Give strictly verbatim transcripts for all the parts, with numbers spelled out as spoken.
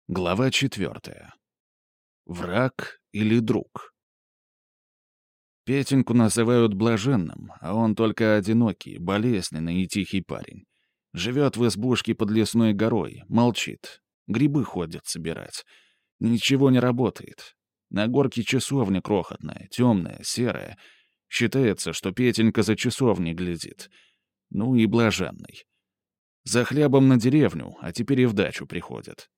Глава четвертая. Враг или друг? Петеньку называют блаженным, а он только одинокий, болезненный и тихий парень. Живет в избушке под лесной горой, молчит. Грибы ходит собирать. Ничего не работает. На горке часовня крохотная, темная, серая. Считается, что Петенька за часовней глядит. Ну и блаженный. За хлебом на деревню, а теперь и в дачу приходит.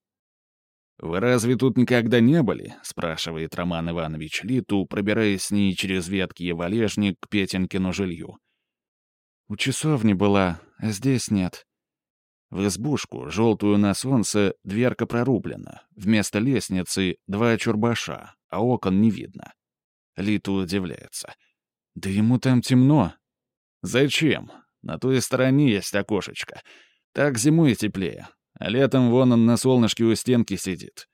«Вы разве тут никогда не были?» — спрашивает Роман Иванович Литу, пробираясь с ней через ветки и валежник к Петенькину жилью. «У часовни была, а здесь нет». В избушку, желтую на солнце, дверка прорублена. Вместо лестницы два чурбаша, а окон не видно. Литу удивляется. «Да ему там темно». «Зачем? На той стороне есть окошечко. Так зимой теплее. А летом вон он на солнышке у стенки сидит».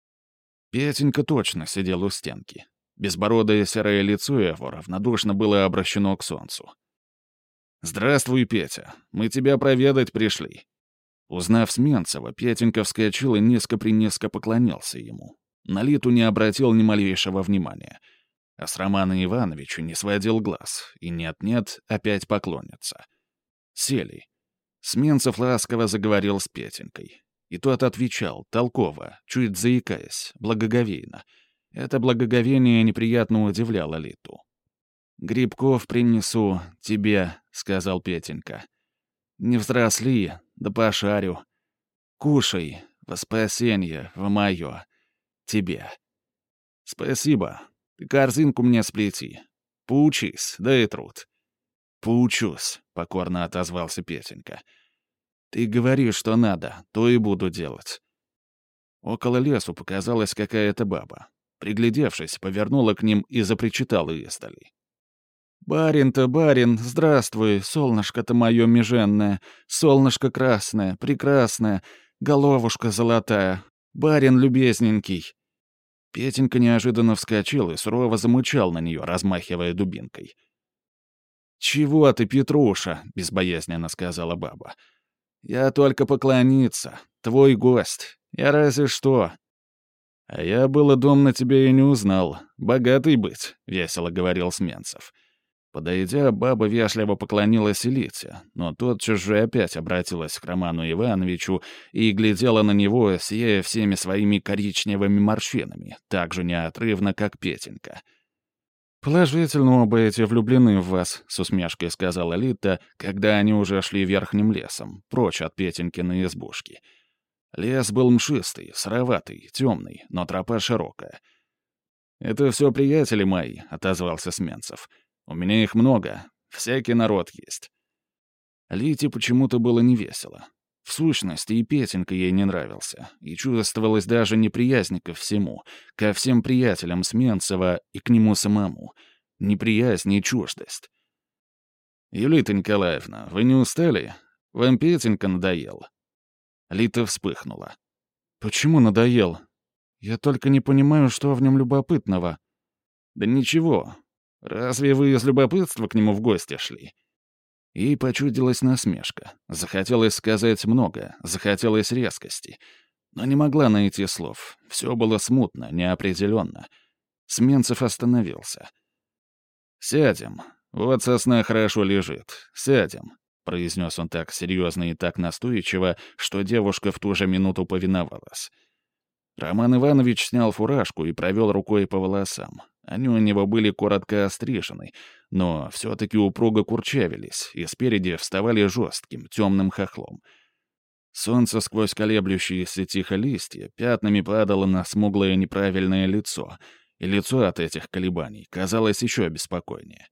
Петенька точно сидел у стенки. Безбородое серое лицо его равнодушно было обращено к солнцу. «Здравствуй, Петя. Мы тебя проведать пришли». Узнав Сменцева, Петенька вскочил и низко-принизко поклонился ему. На Литу не обратил ни малейшего внимания. А с Романа Ивановича не сводил глаз, и нет-нет, опять поклонится. Сели. Сменцев ласково заговорил с Петенькой. И тот отвечал, толково, чуть заикаясь, благоговейно. Это благоговение неприятно удивляло Литу. «Грибков принесу тебе», — сказал Петенька. «Не взросли, да пошарю. Кушай, во спасенье, в мое, тебе». «Спасибо. Ты корзинку мне сплети. Поучись, да и труд». «Поучусь», — покорно отозвался Петенька. «Ты говори, что надо, то и буду делать». Около лесу показалась какая-то баба. Приглядевшись, повернула к ним и запричитала издали. «Барин-то, барин, здравствуй, солнышко-то мое меженное, солнышко красное, прекрасное, головушка золотая, барин любезненький». Петенька неожиданно вскочил и сурово замычал на нее, размахивая дубинкой. «Чего ты, Петруша?» — безбоязненно сказала баба. «Я только поклониться. Твой гость. Я разве что». «А я было дом на тебя и не узнал. Богатый быть», — весело говорил Сменцев. Подойдя, баба вежливо поклонилась Элите, но тотчас же опять обратилась к Роману Ивановичу и глядела на него, сияя всеми своими коричневыми морщинами, так же неотрывно, как Петенька. «Положительно оба эти влюблены в вас», — с усмешкой сказала Лита, когда они уже шли верхним лесом, прочь от Петенькиной избушки. Лес был мшистый, сыроватый, темный, но тропа широкая. «Это все приятели мои», — отозвался Сменцев. «У меня их много, всякий народ есть». Лите почему-то было невесело. В сущности, и Петенька ей не нравился, и чувствовалась даже неприязнь ко всему, ко всем приятелям Сменцева и к нему самому. Неприязнь и чуждость. «Юлита Николаевна, вы не устали? Вам Петенька надоел?» Лита вспыхнула. «Почему надоел? Я только не понимаю, что в нем любопытного». «Да ничего. Разве вы из любопытства к нему в гости шли?» Ей почудилась насмешка. Захотелось сказать много, захотелось резкости. Но не могла найти слов. Все было смутно, неопределенно. Сменцев остановился. «Сядем. Вот сосна хорошо лежит. Сядем», — произнес он так серьезно и так настойчиво, что девушка в ту же минуту повиновалась. Роман Иванович снял фуражку и провел рукой по волосам. Они у него были коротко острижены, но все-таки упруго курчавились и спереди вставали жестким, темным хохлом. Солнце сквозь колеблющиеся тихо листья пятнами падало на смуглое неправильное лицо, и лицо от этих колебаний казалось еще беспокойнее.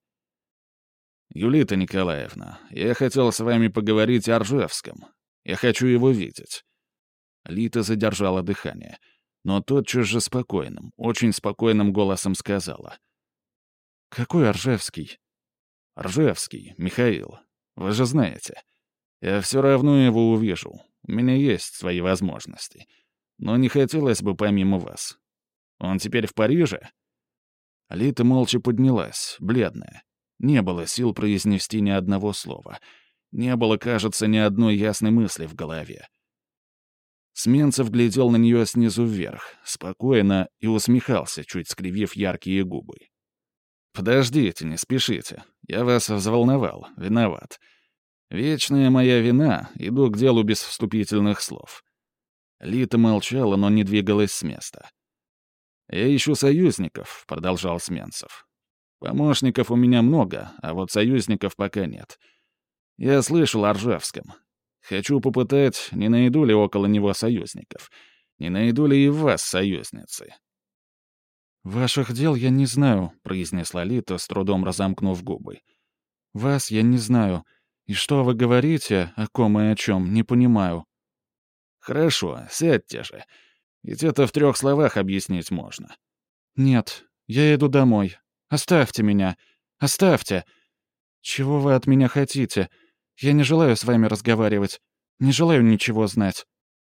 «Юлита Николаевна, я хотел с вами поговорить о Ржевском. Я хочу его видеть». Лита задержала дыхание, но тотчас же спокойным, очень спокойным голосом сказала. «Какой Ржевский?» «Ржевский, Михаил. Вы же знаете. Я все равно его увижу. У меня есть свои возможности. Но не хотелось бы помимо вас. Он теперь в Париже?» Лита молча поднялась, бледная. Не было сил произнести ни одного слова. Не было, кажется, ни одной ясной мысли в голове. Сменцев глядел на нее снизу вверх, спокойно и усмехался, чуть скривив яркие губы. «Подождите, не спешите. Я вас взволновал, виноват. Вечная моя вина, иду к делу без вступительных слов». Лита молчала, но не двигалась с места. «Я ищу союзников», — продолжал Сменцев. «Помощников у меня много, а вот союзников пока нет. Я слышал о Ржевском. Хочу попытать, не найду ли около него союзников. Не найду ли и в вас союзницы?» «Ваших дел я не знаю», — произнесла Лита, с трудом разомкнув губы. «Вас я не знаю. И что вы говорите, о ком и о чем, не понимаю». «Хорошо, сядьте же. Ведь это в трех словах объяснить можно». «Нет, я иду домой. Оставьте меня. Оставьте. Чего вы от меня хотите? Я не желаю с вами разговаривать. Не желаю ничего знать».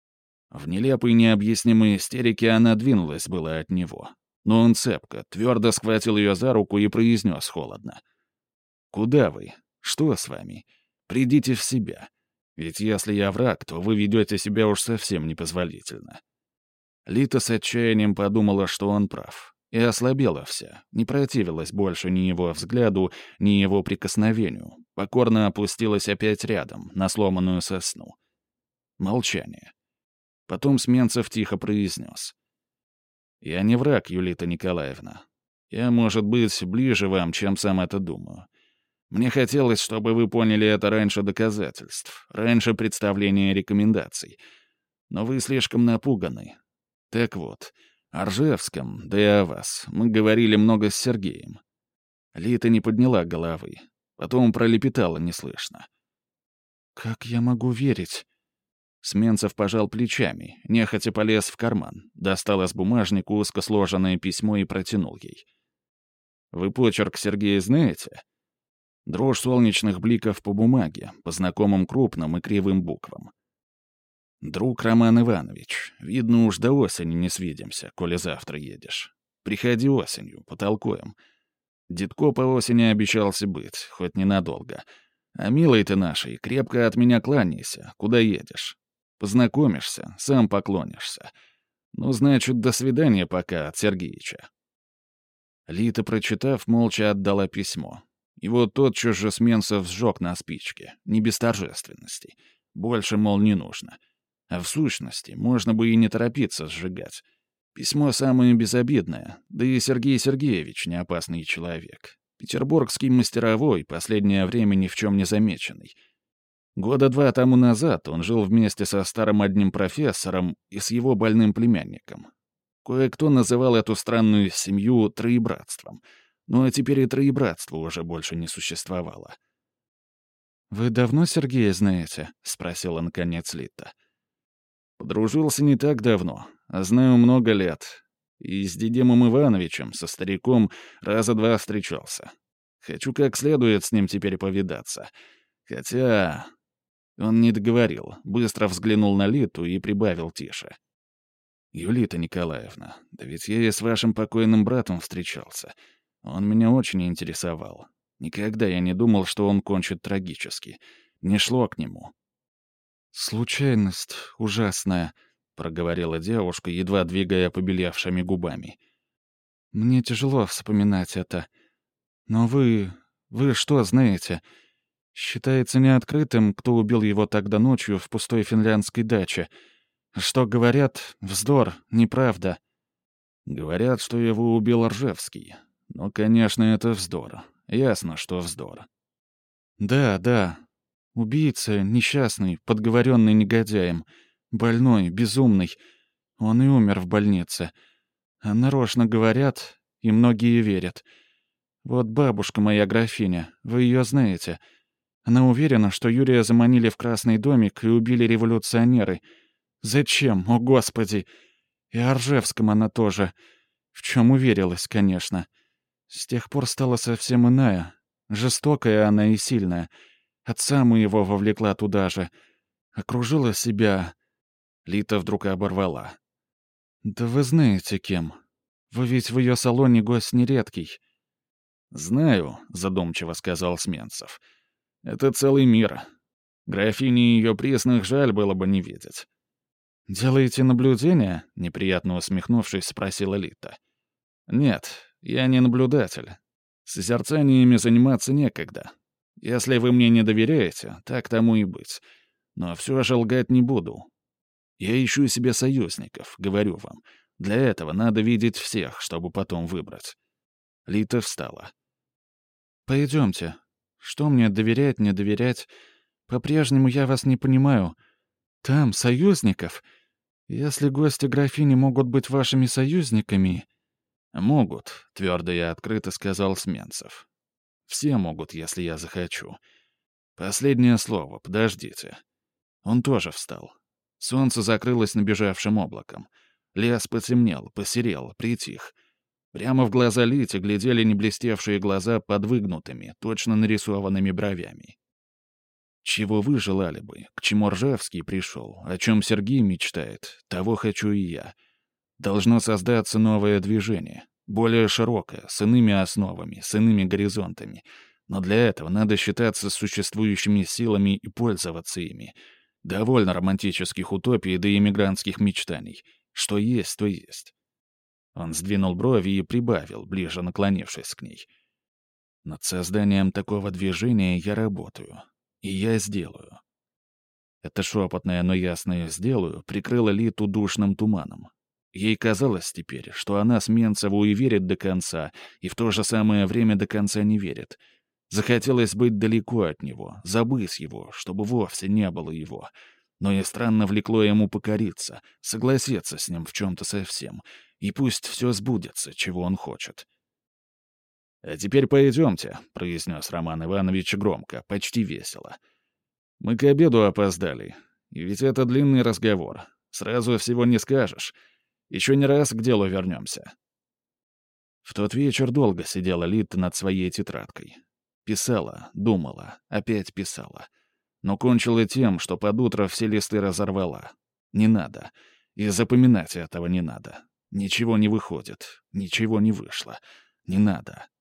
В нелепой необъяснимой истерике она двинулась было от него. Но он цепко, твердо схватил ее за руку и произнес холодно. «Куда вы? Что с вами? Придите в себя. Ведь если я враг, то вы ведете себя уж совсем непозволительно». Лита с отчаянием подумала, что он прав. И ослабела вся, не противилась больше ни его взгляду, ни его прикосновению. Покорно опустилась опять рядом, на сломанную сосну. Молчание. Потом Сменцев тихо произнес. «Я не враг, Юлита Николаевна. Я, может быть, ближе вам, чем сам это думаю. Мне хотелось, чтобы вы поняли это раньше доказательств, раньше представления рекомендаций. Но вы слишком напуганы. Так вот, о Ржевском, да и о вас, мы говорили много с Сергеем». Лита не подняла головы. Потом пролепетала неслышно. «Как я могу верить?» Сменцев пожал плечами, нехотя полез в карман, достал из бумажника узко сложенное письмо и протянул ей. «Вы почерк Сергея знаете?» Дрожь солнечных бликов по бумаге, по знакомым крупным и кривым буквам. «Друг Роман Иванович, видно уж до осени не свидимся, коли завтра едешь. Приходи осенью, потолкуем. Дедко по осени обещался быть, хоть ненадолго. А милой ты нашей, крепко от меня кланяйся, куда едешь. Познакомишься, сам поклонишься. Ну, значит, до свидания пока от Сергеича». Лита, прочитав, молча отдала письмо. Его тотчас же Сменцев сжег на спичке, не без торжественности. Больше, мол, не нужно. А в сущности, можно бы и не торопиться сжигать. Письмо самое безобидное, да и Сергей Сергеевич не опасный человек. Петербургский мастеровой, последнее время ни в чем не замеченный. Года два тому назад он жил вместе со старым одним профессором и с его больным племянником. Кое-кто называл эту странную семью троебратством, но теперь и троебратства уже больше не существовало. «Вы давно Сергея знаете?» — спросила наконец Лита. «Подружился не так давно, а знаю много лет. И с Дедимом Ивановичем, со стариком, раза два встречался. Хочу как следует с ним теперь повидаться. Хотя...» Он не договорил, быстро взглянул на Литу и прибавил тише. «Юлита Николаевна, да ведь я и с вашим покойным братом встречался. Он меня очень интересовал. Никогда я не думал, что он кончит трагически. Не шло к нему». «Случайность ужасная», — проговорила девушка, едва двигая побелевшими губами. «Мне тяжело вспоминать это. Но вы... вы что знаете? Считается неоткрытым, кто убил его тогда ночью в пустой финляндской даче. Что говорят, вздор, неправда». «Говорят, что его убил Ржевский. Но, конечно, это вздор. Ясно, что вздор». «Да, да. Убийца, несчастный, подговоренный негодяем. Больной, безумный. Он и умер в больнице. А нарочно говорят, и многие верят. Вот бабушка моя графиня, вы ее знаете. Она уверена, что Юрия заманили в Красный домик и убили революционеры. Зачем, о господи? И о Ржевском она тоже. В чем уверилась, конечно. С тех пор стала совсем иная. Жестокая она и сильная. Отца моего вовлекла туда же. Окружила себя...» Лита вдруг оборвала. «Да вы знаете, кем. Вы ведь в ее салоне гость нередкий». «Знаю», — задумчиво сказал Сменцев. «Это целый мир. Графине ее пресных жаль было бы не видеть». «Делаете наблюдение?» — неприятно усмехнувшись, спросила Лита. «Нет, я не наблюдатель. Созерцаниями заниматься некогда. Если вы мне не доверяете, так тому и быть. Но все же лгать не буду. Я ищу себе союзников, говорю вам. Для этого надо видеть всех, чтобы потом выбрать». Лита встала. «Пойдемте. Что мне доверять, не доверять? По-прежнему я вас не понимаю. Там союзников? Если гости графини могут быть вашими союзниками...» «Могут», — твердо и открыто сказал Сменцев. «Все могут, если я захочу. Последнее слово, подождите». Он тоже встал. Солнце закрылось набежавшим облаком. Лес потемнел, посерел, притих. Прямо в глаза Лите глядели неблестевшие глаза под выгнутыми, точно нарисованными бровями. Чего вы желали бы, к чему Ржевский пришел, о чем Сергей мечтает, того хочу и я. Должно создаться новое движение, более широкое, с иными основами, с иными горизонтами. Но для этого надо считаться с существующими силами и пользоваться ими. Довольно романтических утопий да эмигрантских мечтаний. Что есть, то есть. Он сдвинул брови и прибавил, ближе наклонившись к ней. Над созданием такого движения я работаю. И я сделаю. Это шепотное, но ясное «сделаю» прикрыло Литу душным туманом. Ей казалось теперь, что она Сменцеву и верит до конца, и в то же самое время до конца не верит. Захотелось быть далеко от него, забыть его, чтобы вовсе не было его. Но и странно влекло ему покориться, согласиться с ним в чем-то совсем, и пусть все сбудется, чего он хочет. «А теперь пойдемте», — произнес Роман Иванович громко, почти весело. «Мы к обеду опоздали, и ведь это длинный разговор. Сразу всего не скажешь. Еще не раз к делу вернемся». В тот вечер долго сидела Лита над своей тетрадкой. Писала, думала, опять писала. Но кончила тем, что под утро все листы разорвала. Не надо. И запоминать этого не надо. Ничего не выходит, ничего не вышло. Не надо.